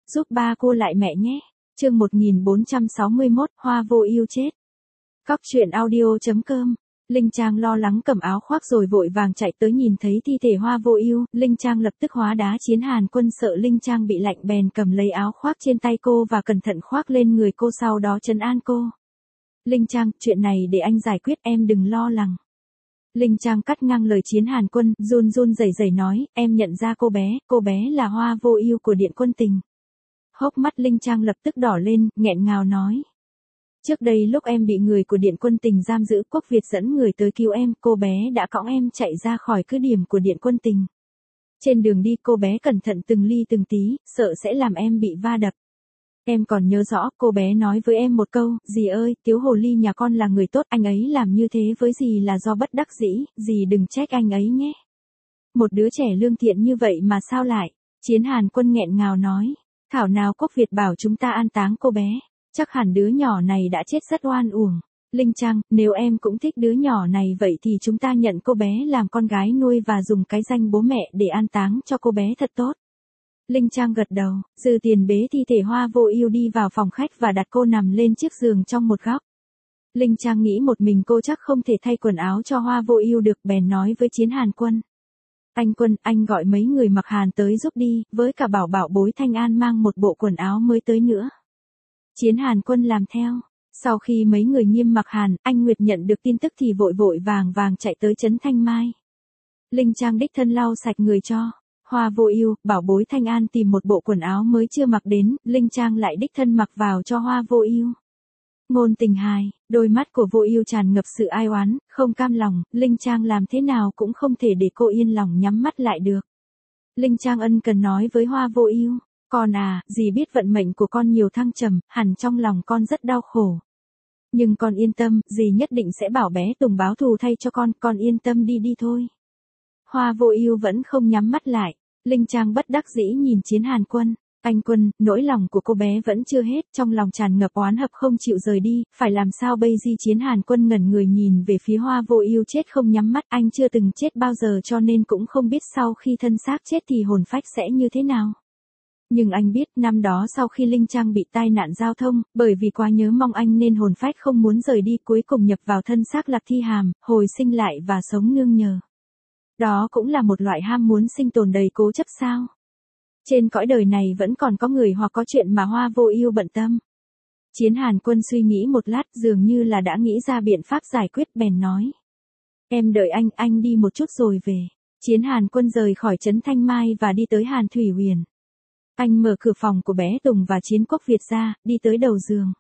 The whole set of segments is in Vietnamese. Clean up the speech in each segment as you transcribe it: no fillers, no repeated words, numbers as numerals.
giúp ba cô lại mẹ nhé. Chương 1461, Hoa vô ưu chết. Cóc truyện audio.com. Linh Trang lo lắng cầm áo khoác rồi vội vàng chạy tới nhìn thấy thi thể Hoa vô ưu, Linh Trang lập tức hóa đá. Chiến Hàn Quân sợ Linh Trang bị lạnh bèn cầm lấy áo khoác trên tay cô và cẩn thận khoác lên người cô, sau đó trấn an cô. Linh Trang, chuyện này để anh giải quyết, em đừng lo lắng. Linh Trang cắt ngang lời Chiến Hàn Quân, run run rẩy rẩy nói, em nhận ra cô bé là Hoa vô ưu của Điện Quân Tình. Hốc mắt Linh Trang lập tức đỏ lên, nghẹn ngào nói. Trước đây lúc em bị người của Điện Quân Tình giam giữ, Quốc Việt dẫn người tới cứu em, cô bé đã cõng em chạy ra khỏi cứ điểm của Điện Quân Tình. Trên đường đi cô bé cẩn thận từng ly từng tí, sợ sẽ làm em bị va đập. Em còn nhớ rõ, cô bé nói với em một câu, dì ơi, Tiếu Hồ Ly nhà con là người tốt, anh ấy làm như thế với dì là do bất đắc dĩ, dì đừng trách anh ấy nhé. Một đứa trẻ lương thiện như vậy mà sao lại? Chiến Hàn Quân nghẹn ngào nói, thảo nào Quốc Việt bảo chúng ta an táng cô bé, chắc hẳn đứa nhỏ này đã chết rất oan uổng. Linh Trang, nếu em cũng thích đứa nhỏ này vậy thì chúng ta nhận cô bé làm con gái nuôi và dùng cái danh bố mẹ để an táng cho cô bé thật tốt. Linh Trang gật đầu, Dư Tiền bế thi thể Hoa vô ưu đi vào phòng khách và đặt cô nằm lên chiếc giường trong một góc. Linh Trang nghĩ một mình cô chắc không thể thay quần áo cho Hoa vô ưu được, bèn nói với Chiến Hàn Quân. Anh Quân, anh gọi mấy người mặc hàn tới giúp đi, với cả bảo bối Thanh An mang một bộ quần áo mới tới nữa. Chiến Hàn Quân làm theo. Sau khi mấy người Nghiêm Mặc Hàn, anh Nguyệt nhận được tin tức thì vội vàng chạy tới trấn Thanh Mai. Linh Trang đích thân lau sạch người cho Hoa vô ưu, bảo bối Thanh An tìm một bộ quần áo mới chưa mặc đến, Linh Trang lại đích thân mặc vào cho Hoa vô ưu. Ngôn Tình hài, đôi mắt của vô ưu tràn ngập sự ai oán, không cam lòng, Linh Trang làm thế nào cũng không thể để cô yên lòng nhắm mắt lại được. Linh Trang ân cần nói với Hoa vô ưu, con à, dì biết vận mệnh của con nhiều thăng trầm, hẳn trong lòng con rất đau khổ. Nhưng con yên tâm, dì nhất định sẽ bảo bé Tùng báo thù thay cho con yên tâm đi thôi. Hoa vô ưu vẫn không nhắm mắt lại, Linh Trang bất đắc dĩ nhìn Chiến Hàn Quân. Anh Quân, nỗi lòng của cô bé vẫn chưa hết, trong lòng tràn ngập oán hận không chịu rời đi, phải làm sao bây giờ? Chiến Hàn Quân ngẩn người nhìn về phía Hoa vô ưu chết không nhắm mắt, anh chưa từng chết bao giờ cho nên cũng không biết sau khi thân xác chết thì hồn phách sẽ như thế nào. Nhưng anh biết, năm đó sau khi Linh Trang bị tai nạn giao thông, bởi vì quá nhớ mong anh nên hồn phách không muốn rời đi, cuối cùng nhập vào thân xác Lạc Thi Hàm, hồi sinh lại và sống nương nhờ. Đó cũng là một loại ham muốn sinh tồn đầy cố chấp sao? Trên cõi đời này vẫn còn có người hoặc có chuyện mà Hoa vô ưu bận tâm. Chiến Hàn Quân suy nghĩ một lát, dường như là đã nghĩ ra biện pháp giải quyết, bèn nói. Em đợi anh đi một chút rồi về. Chiến Hàn Quân rời khỏi trấn Thanh Mai và đi tới Hàn Thủy Huyền. Anh mở cửa phòng của bé Tùng và Chiến Quốc Việt ra, đi tới đầu giường.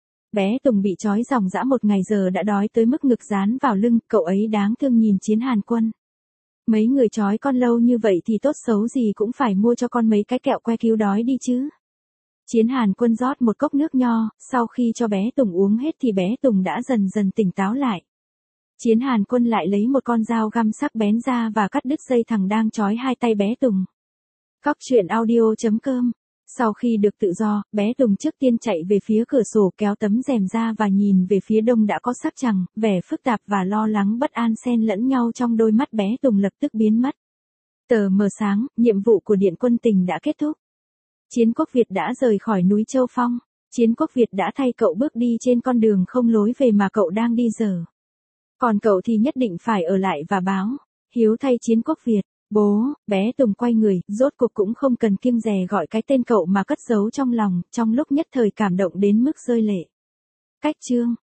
Bé Tùng bị trói ròng rã một ngày giờ đã đói tới mức ngực dán vào lưng, cậu ấy đáng thương nhìn Chiến Hàn Quân. Mấy người trói con lâu như vậy thì tốt xấu gì cũng phải mua cho con mấy cái kẹo que cứu đói đi chứ. Chiến Hàn Quân rót một cốc nước nho, sau khi cho bé Tùng uống hết thì bé Tùng đã dần dần tỉnh táo lại. Chiến Hàn Quân lại lấy một con dao găm sắc bén ra và cắt đứt dây thằng đang trói hai tay bé Tùng. Cóc truyện audio.com. Sau khi được tự do, bé Tùng trước tiên chạy về phía cửa sổ kéo tấm rèm ra và nhìn về phía đông đã có sắc trăng, vẻ phức tạp và lo lắng bất an xen lẫn nhau trong đôi mắt bé Tùng lập tức biến mất. Tờ mờ sáng, nhiệm vụ của Điện Quân Tình đã kết thúc. Chiến Quốc Việt đã rời khỏi núi Châu Phong. Chiến Quốc Việt đã thay cậu bước đi trên con đường không lối về mà cậu đang đi giờ. Còn cậu thì nhất định phải ở lại và báo hiếu thay Chiến Quốc Việt. Bố, bé Tùng quay người, rốt cuộc cũng không cần kiêng dè gọi cái tên cậu mà cất giấu trong lòng, trong lúc nhất thời cảm động đến mức rơi lệ. Cách chương